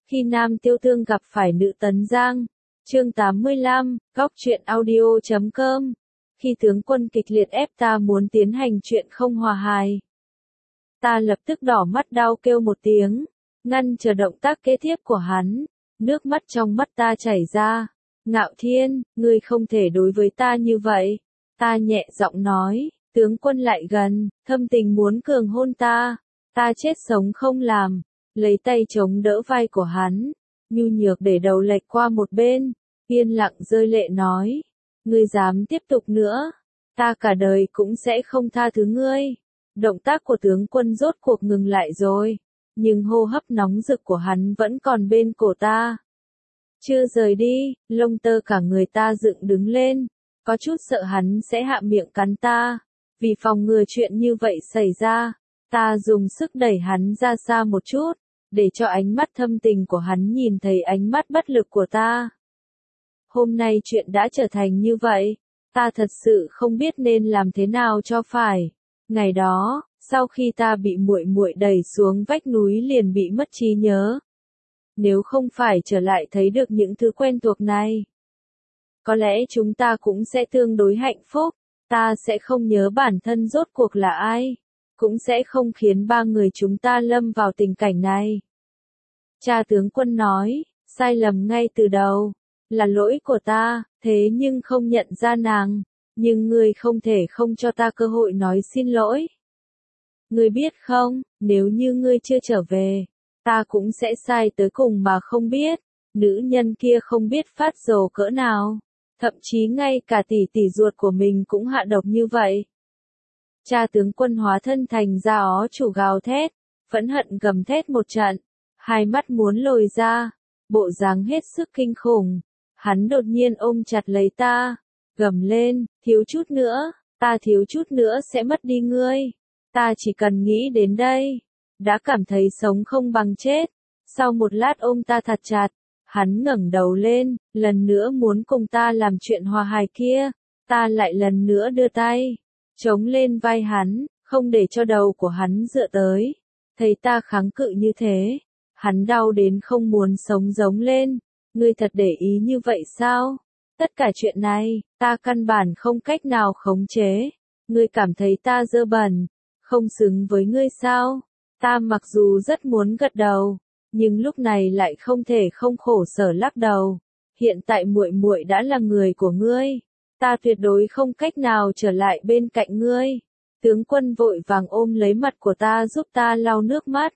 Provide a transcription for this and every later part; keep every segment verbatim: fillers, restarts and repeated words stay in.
Khi nam tiêu tương gặp phải nữ tấn giang. Chương tám mươi lăm, góc truyện audio chấm com. Khi tướng quân kịch liệt ép ta muốn tiến hành chuyện không hòa hài. Ta lập tức đỏ mắt đau kêu một tiếng, ngăn chờ động tác kế tiếp của hắn. Nước mắt trong mắt ta chảy ra. Ngạo Thiên, ngươi không thể đối với ta như vậy. Ta nhẹ giọng nói, tướng quân lại gần, thâm tình muốn cường hôn ta. Ta chết sống không làm, lấy tay chống đỡ vai của hắn, nhu nhược để đầu lệch qua một bên, yên lặng rơi lệ nói, ngươi dám tiếp tục nữa, ta cả đời cũng sẽ không tha thứ ngươi. Động tác của tướng quân rốt cuộc ngừng lại rồi, nhưng hô hấp nóng rực của hắn vẫn còn bên cổ ta. Chưa rời đi, lông tơ cả người ta dựng đứng lên, có chút sợ hắn sẽ hạ miệng cắn ta. Vì phòng ngừa chuyện như vậy xảy ra, ta dùng sức đẩy hắn ra xa một chút, để cho ánh mắt thâm tình của hắn nhìn thấy ánh mắt bất lực của ta. Hôm nay chuyện đã trở thành như vậy, ta thật sự không biết nên làm thế nào cho phải. Ngày đó, sau khi ta bị muội muội đẩy xuống vách núi liền bị mất trí nhớ. Nếu không phải trở lại thấy được những thứ quen thuộc này, có lẽ chúng ta cũng sẽ tương đối hạnh phúc. Ta sẽ không nhớ bản thân rốt cuộc là ai, cũng sẽ không khiến ba người chúng ta lâm vào tình cảnh này. Cha tướng quân nói, sai lầm ngay từ đầu, là lỗi của ta, thế nhưng không nhận ra nàng, nhưng ngươi không thể không cho ta cơ hội nói xin lỗi. Ngươi biết không, nếu như ngươi chưa trở về, ta cũng sẽ sai tới cùng mà không biết, nữ nhân kia không biết phát rồ cỡ nào. Thậm chí ngay cả tỷ tỷ ruột của mình cũng hạ độc như vậy. Cha tướng quân hóa thân thành ra ó chủ gào thét, phẫn hận gầm thét một trận, hai mắt muốn lồi ra, bộ dáng hết sức kinh khủng. Hắn đột nhiên ôm chặt lấy ta, gầm lên, thiếu chút nữa, ta thiếu chút nữa sẽ mất đi ngươi. Ta chỉ cần nghĩ đến đây, đã cảm thấy sống không bằng chết. Sau một lát ôm ta thật chặt, hắn ngẩng đầu lên, lần nữa muốn cùng ta làm chuyện hòa hài kia. Ta lại lần nữa đưa tay, chống lên vai hắn, không để cho đầu của hắn dựa tới. Thấy ta kháng cự như thế, hắn đau đến không muốn sống giống lên. Ngươi thật để ý như vậy sao? Tất cả chuyện này, ta căn bản không cách nào khống chế. Ngươi cảm thấy ta dơ bẩn, không xứng với ngươi sao? Ta mặc dù rất muốn gật đầu, nhưng lúc này lại không thể không khổ sở lắc đầu. Hiện tại muội muội đã là người của ngươi, ta tuyệt đối không cách nào trở lại bên cạnh ngươi. Tướng quân vội vàng ôm lấy mặt của ta giúp ta lau nước mắt.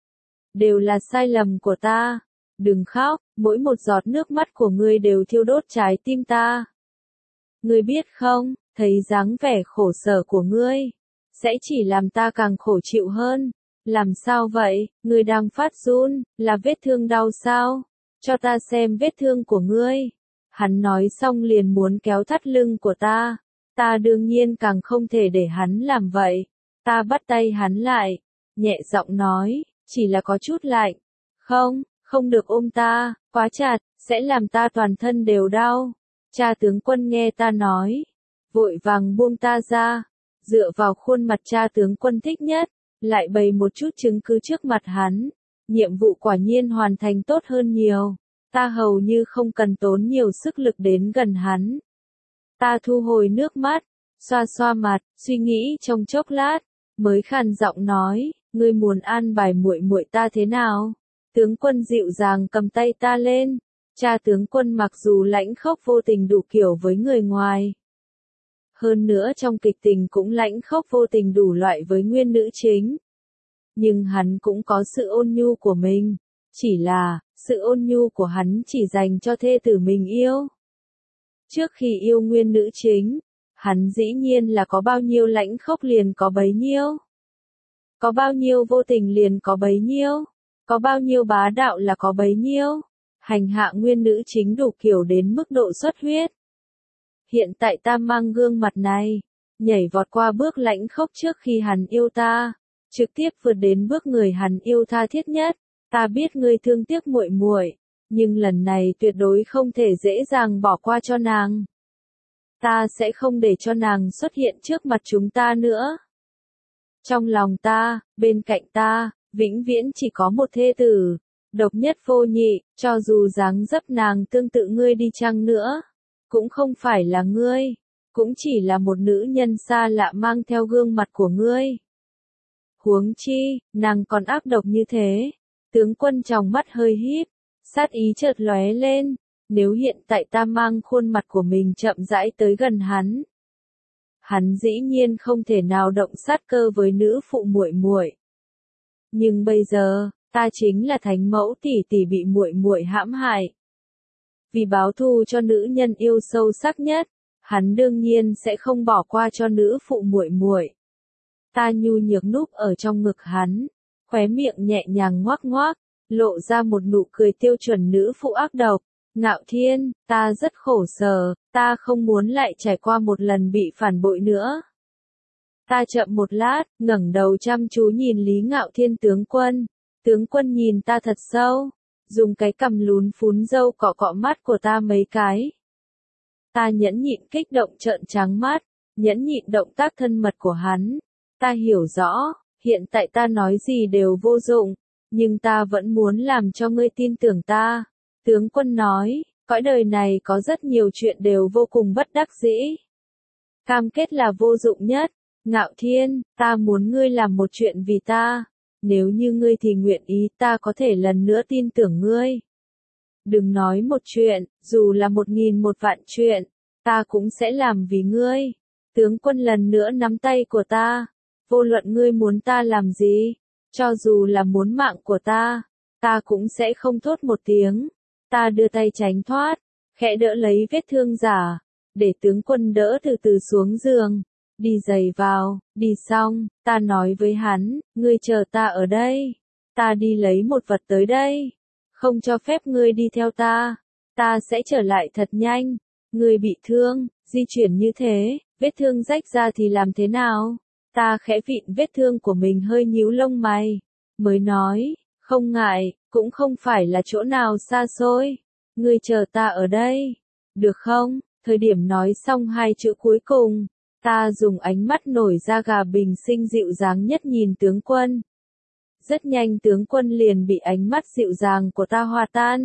Đều là sai lầm của ta, đừng khóc, mỗi một giọt nước mắt của ngươi đều thiêu đốt trái tim ta. Ngươi biết không, thấy dáng vẻ khổ sở của ngươi, sẽ chỉ làm ta càng khổ chịu hơn. Làm sao vậy, ngươi đang phát run, là vết thương đau sao? Cho ta xem vết thương của ngươi. Hắn nói xong liền muốn kéo thắt lưng của ta. Ta đương nhiên càng không thể để hắn làm vậy. Ta bắt tay hắn lại, nhẹ giọng nói, chỉ là có chút lạnh. Không, không được ôm ta, quá chặt, sẽ làm ta toàn thân đều đau. Cha tướng quân nghe ta nói, vội vàng buông ta ra, dựa vào khuôn mặt cha tướng quân thích nhất. Lại bày một chút chứng cứ trước mặt hắn, nhiệm vụ quả nhiên hoàn thành tốt hơn nhiều, ta hầu như không cần tốn nhiều sức lực đến gần hắn. Ta thu hồi nước mắt, xoa xoa mặt, suy nghĩ trong chốc lát, mới khàn giọng nói, ngươi muốn an bài muội muội ta thế nào? Tướng quân dịu dàng cầm tay ta lên, cha tướng quân mặc dù lãnh khốc vô tình đủ kiểu với người ngoài. Hơn nữa trong kịch tình cũng lãnh khốc vô tình đủ loại với nguyên nữ chính. Nhưng hắn cũng có sự ôn nhu của mình. Chỉ là, sự ôn nhu của hắn chỉ dành cho thê tử mình yêu. Trước khi yêu nguyên nữ chính, hắn dĩ nhiên là có bao nhiêu lãnh khốc liền có bấy nhiêu. Có bao nhiêu vô tình liền có bấy nhiêu. Có bao nhiêu bá đạo là có bấy nhiêu. Hành hạ nguyên nữ chính đủ kiểu đến mức độ xuất huyết. Hiện tại ta mang gương mặt này, nhảy vọt qua bước lãnh khốc trước khi hắn yêu ta, trực tiếp vượt đến bước người hắn yêu tha thiết nhất. Ta biết ngươi thương tiếc muội muội, nhưng lần này tuyệt đối không thể dễ dàng bỏ qua cho nàng. Ta sẽ không để cho nàng xuất hiện trước mặt chúng ta nữa. Trong lòng ta, bên cạnh ta, vĩnh viễn chỉ có một thê tử, độc nhất vô nhị, cho dù dáng dấp nàng tương tự ngươi đi chăng nữa, cũng không phải là ngươi, cũng chỉ là một nữ nhân xa lạ mang theo gương mặt của ngươi. Huống chi, nàng còn ác độc như thế. Tướng quân tròng mắt hơi híp, sát ý chợt lóe lên, nếu hiện tại ta mang khuôn mặt của mình chậm rãi tới gần hắn, hắn dĩ nhiên không thể nào động sát cơ với nữ phụ muội muội. Nhưng bây giờ, ta chính là thánh mẫu tỷ tỷ bị muội muội hãm hại. Vì báo thù cho nữ nhân yêu sâu sắc nhất, hắn đương nhiên sẽ không bỏ qua cho nữ phụ muội muội. Ta nhu nhược núp ở trong ngực hắn, khóe miệng nhẹ nhàng ngoác ngoác, lộ ra một nụ cười tiêu chuẩn nữ phụ ác độc. Ngạo Thiên, ta rất khổ sở, ta không muốn lại trải qua một lần bị phản bội nữa. Ta chậm một lát, ngẩng đầu chăm chú nhìn Lý Ngạo Thiên tướng quân. Tướng quân nhìn ta thật sâu, dùng cái cằm lún phún râu cọ cọ mắt của ta mấy cái. Ta nhẫn nhịn kích động trợn trắng mắt, nhẫn nhịn động tác thân mật của hắn. Ta hiểu rõ, hiện tại ta nói gì đều vô dụng, nhưng ta vẫn muốn làm cho ngươi tin tưởng ta. Tướng quân nói, cõi đời này có rất nhiều chuyện đều vô cùng bất đắc dĩ. Cam kết là vô dụng nhất. Ngạo Thiên, ta muốn ngươi làm một chuyện vì ta. Nếu như ngươi thì nguyện ý, ta có thể lần nữa tin tưởng ngươi. Đừng nói một chuyện, dù là một nghìn một vạn chuyện, ta cũng sẽ làm vì ngươi. Tướng quân lần nữa nắm tay của ta. Vô luận ngươi muốn ta làm gì, cho dù là muốn mạng của ta, ta cũng sẽ không thốt một tiếng. Ta đưa tay tránh thoát, khẽ đỡ lấy vết thương giả, để tướng quân đỡ từ từ xuống giường, đi giày vào, đi xong, ta nói với hắn, ngươi chờ ta ở đây, ta đi lấy một vật tới đây, không cho phép ngươi đi theo ta, ta sẽ trở lại thật nhanh, ngươi bị thương, di chuyển như thế, vết thương rách ra thì làm thế nào? Ta khẽ vịn vết thương của mình hơi nhíu lông mày, mới nói, không ngại, cũng không phải là chỗ nào xa xôi, ngươi chờ ta ở đây, được không? Thời điểm nói xong hai chữ cuối cùng, ta dùng ánh mắt nổi da gà bình sinh dịu dàng nhất nhìn tướng quân. Rất nhanh tướng quân liền bị ánh mắt dịu dàng của ta hòa tan.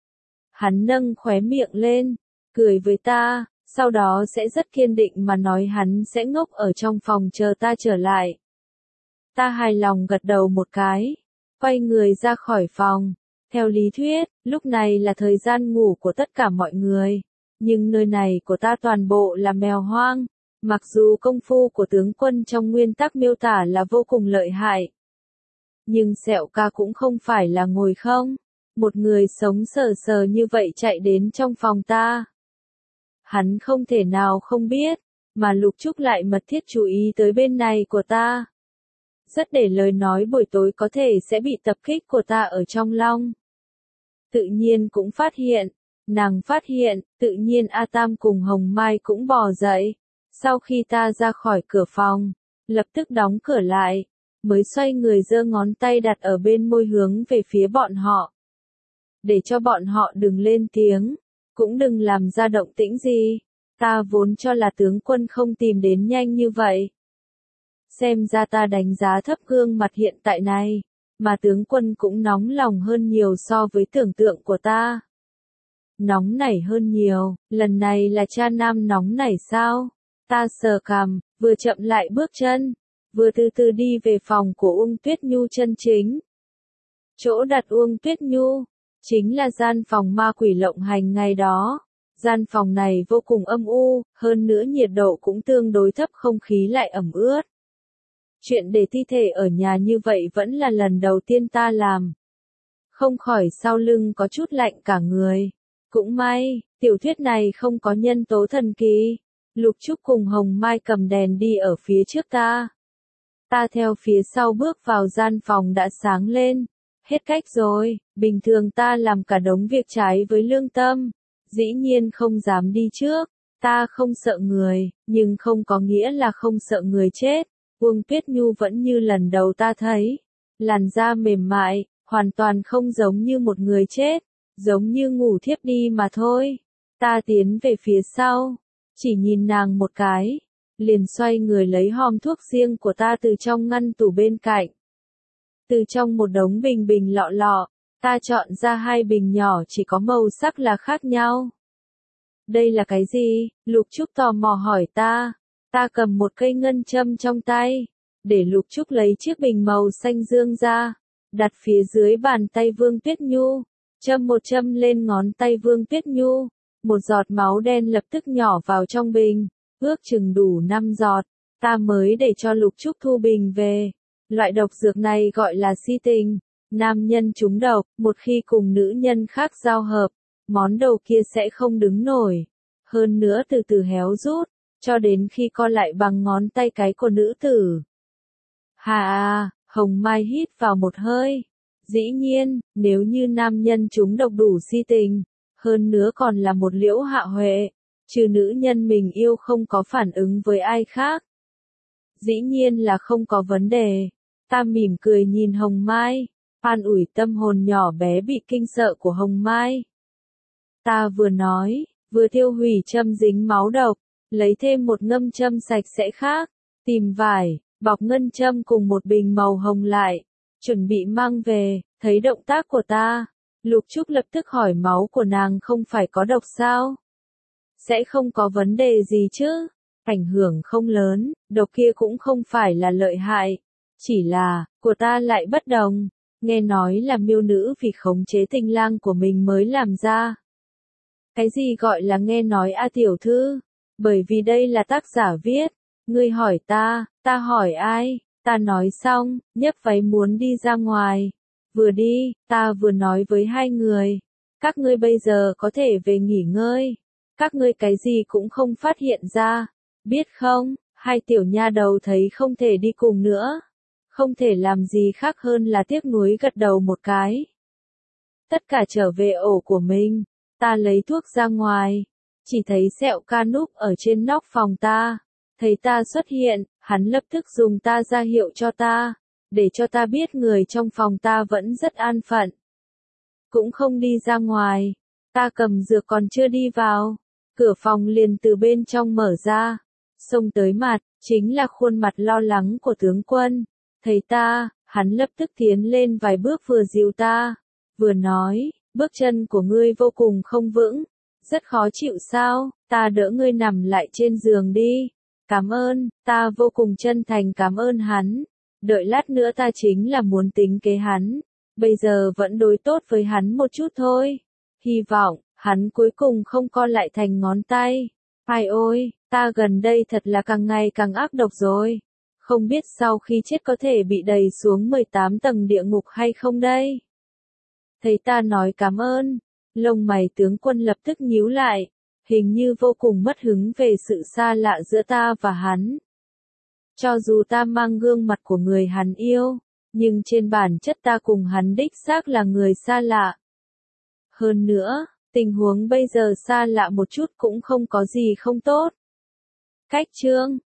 Hắn nâng khóe miệng lên, cười với ta, sau đó sẽ rất kiên định mà nói hắn sẽ ngốc ở trong phòng chờ ta trở lại. Ta hài lòng gật đầu một cái, quay người ra khỏi phòng. Theo lý thuyết, lúc này là thời gian ngủ của tất cả mọi người, nhưng nơi này của ta toàn bộ là mèo hoang. Mặc dù công phu của tướng quân trong nguyên tắc miêu tả là vô cùng lợi hại, nhưng Sẹo Ca cũng không phải là ngồi không. Một người sống sờ sờ như vậy chạy đến trong phòng ta. Hắn không thể nào không biết, mà Lục Trúc lại mật thiết chú ý tới bên này của ta. Rất để lời nói buổi tối có thể sẽ bị tập kích của ta ở trong lòng. Tự nhiên cũng phát hiện, nàng phát hiện, tự nhiên A Tam cùng Hồng Mai cũng bò dậy. Sau khi ta ra khỏi cửa phòng, lập tức đóng cửa lại, mới xoay người giơ ngón tay đặt ở bên môi hướng về phía bọn họ. Để cho bọn họ đừng lên tiếng, cũng đừng làm ra động tĩnh gì. Ta vốn cho là tướng quân không tìm đến nhanh như vậy. Xem ra ta đánh giá thấp gương mặt hiện tại này, mà tướng quân cũng nóng lòng hơn nhiều so với tưởng tượng của ta. Nóng nảy hơn nhiều, lần này là cha nam nóng nảy sao? Ta sờ cằm, vừa chậm lại bước chân, vừa từ từ đi về phòng của Uông Tuyết Nhu chân chính. Chỗ đặt Uông Tuyết Nhu, chính là gian phòng ma quỷ lộng hành ngày đó. Gian phòng này vô cùng âm u, hơn nữa nhiệt độ cũng tương đối thấp, không khí lại ẩm ướt. Chuyện để thi thể ở nhà như vậy vẫn là lần đầu tiên ta làm. Không khỏi sau lưng có chút lạnh cả người. Cũng may, tiểu thuyết này không có nhân tố thần kỳ. Lục Trúc cùng Hồng Mai cầm đèn đi ở phía trước ta. Ta theo phía sau bước vào gian phòng đã sáng lên. Hết cách rồi, bình thường ta làm cả đống việc trái với lương tâm. Dĩ nhiên không dám đi trước. Ta không sợ người, nhưng không có nghĩa là không sợ người chết. Uông Tuyết Nhu vẫn như lần đầu ta thấy. Làn da mềm mại, hoàn toàn không giống như một người chết. Giống như ngủ thiếp đi mà thôi. Ta tiến về phía sau. Chỉ nhìn nàng một cái. Liền xoay người lấy hòm thuốc riêng của ta từ trong ngăn tủ bên cạnh. Từ trong một đống bình bình lọ lọ. Ta chọn ra hai bình nhỏ chỉ có màu sắc là khác nhau. Đây là cái gì? Lục Trúc tò mò hỏi ta. Ta cầm một cây ngân châm trong tay, để Lục Trúc lấy chiếc bình màu xanh dương ra, đặt phía dưới bàn tay Vương Tuyết Nhu, châm một châm lên ngón tay Vương Tuyết Nhu, một giọt máu đen lập tức nhỏ vào trong bình, ước chừng đủ năm giọt, ta mới để cho Lục Trúc thu bình về. Loại độc dược này gọi là si tình, nam nhân trúng độc, một khi cùng nữ nhân khác giao hợp, món đầu kia sẽ không đứng nổi, hơn nữa từ từ héo rút, cho đến khi co lại bằng ngón tay cái của nữ tử. Hà à, Hồng Mai hít vào một hơi. Dĩ nhiên, nếu như nam nhân trúng độc đủ si tình, hơn nữa còn là một Liễu Hạ Huệ, trừ nữ nhân mình yêu không có phản ứng với ai khác. Dĩ nhiên là không có vấn đề. Ta mỉm cười nhìn Hồng Mai, an ủi tâm hồn nhỏ bé bị kinh sợ của Hồng Mai. Ta vừa nói, vừa tiêu hủy châm dính máu độc, lấy thêm một ngâm châm sạch sẽ khác, tìm vải, bọc ngân châm cùng một bình màu hồng lại, chuẩn bị mang về. Thấy động tác của ta, Lục Trúc lập tức hỏi máu của nàng không phải có độc sao? Sẽ không có vấn đề gì chứ? Ảnh hưởng không lớn, độc kia cũng không phải là lợi hại. Chỉ là, của ta lại bất đồng. Nghe nói là miêu nữ vì khống chế tình lang của mình mới làm ra. Cái gì gọi là nghe nói a tiểu thư? Bởi vì đây là tác giả viết. Ngươi hỏi ta, ta hỏi ai? Ta nói xong, nhấc váy muốn đi ra ngoài. Vừa đi, ta vừa nói với hai người. Các ngươi bây giờ có thể về nghỉ ngơi. Các ngươi cái gì cũng không phát hiện ra. Biết không, hai tiểu nha đầu thấy không thể đi cùng nữa. Không thể làm gì khác hơn là tiếc nuối gật đầu một cái. Tất cả trở về ổ của mình. Ta lấy thuốc ra ngoài. Chỉ thấy Sẹo Ca núp ở trên nóc phòng ta. Thấy ta xuất hiện, hắn lập tức dùng ta ra hiệu cho ta. Để cho ta biết người trong phòng ta vẫn rất an phận. Cũng không đi ra ngoài. Ta cầm dược còn chưa đi vào. Cửa phòng liền từ bên trong mở ra. Xông tới mặt, chính là khuôn mặt lo lắng của tướng quân. Thấy ta, hắn lập tức tiến lên vài bước vừa dìu ta. Vừa nói, bước chân của ngươi vô cùng không vững. Rất khó chịu sao, ta đỡ ngươi nằm lại trên giường đi. Cảm ơn, ta vô cùng chân thành cảm ơn hắn. Đợi lát nữa ta chính là muốn tính kế hắn. Bây giờ vẫn đối tốt với hắn một chút thôi. Hy vọng, hắn cuối cùng không co lại thành ngón tay. Ai ôi, ta gần đây thật là càng ngày càng ác độc rồi. Không biết sau khi chết có thể bị đày xuống mười tám tầng địa ngục hay không đây? Thấy ta nói cảm ơn, lông mày tướng quân lập tức nhíu lại. Hình như vô cùng mất hứng về sự xa lạ giữa ta và hắn. Cho dù ta mang gương mặt của người hắn yêu, nhưng trên bản chất ta cùng hắn đích xác là người xa lạ. Hơn nữa, tình huống bây giờ xa lạ một chút cũng không có gì không tốt. Cách chương